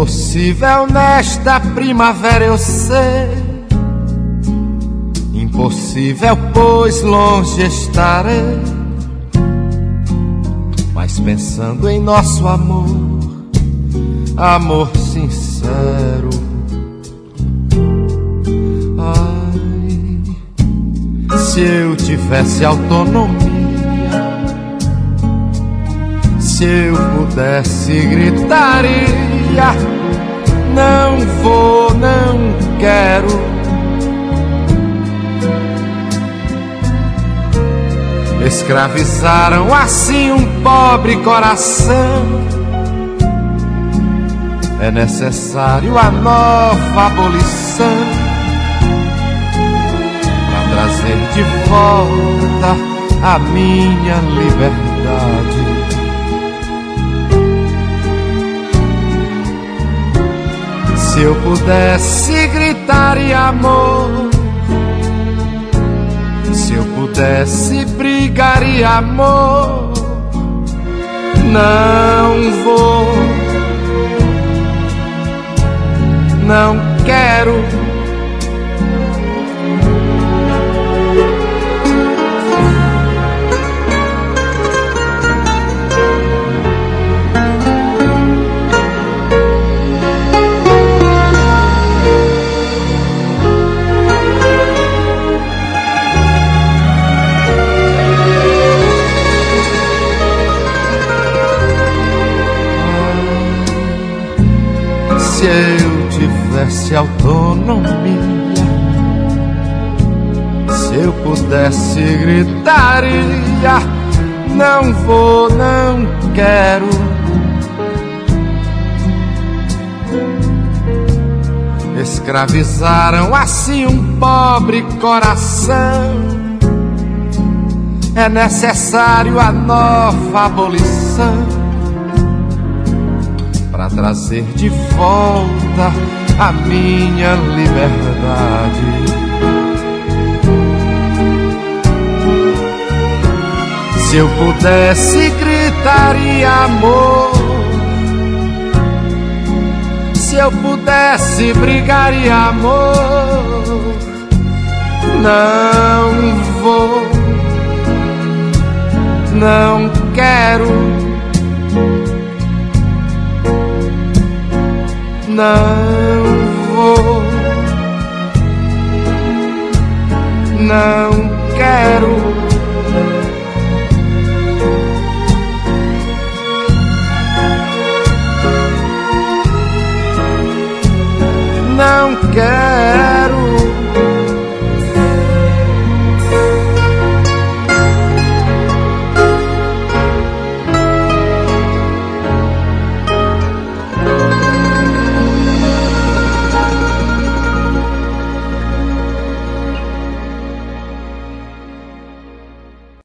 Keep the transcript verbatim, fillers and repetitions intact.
Impossível nesta primavera eu sei, impossível pois longe estarei, mas pensando em nosso amor, amor sincero. Ai, se eu tivesse autonomia, se eu pudesse gritaria, não vou, não quero. Escravizaram assim um pobre coração. É necessário a nova abolição para trazer de volta a minha liberdade. Se eu pudesse gritar e amor, se eu pudesse brigar e amor, não vou, não quero. Se eu tivesse autonomia, se eu pudesse gritaria, não vou, não quero. Escravizaram assim um pobre coração. É necessário a nova abolição para trazer de volta a minha liberdade. Se eu pudesse gritar e amor, se eu pudesse brigar e amor, não vou, não quero. Não vou, não quero. Não quero.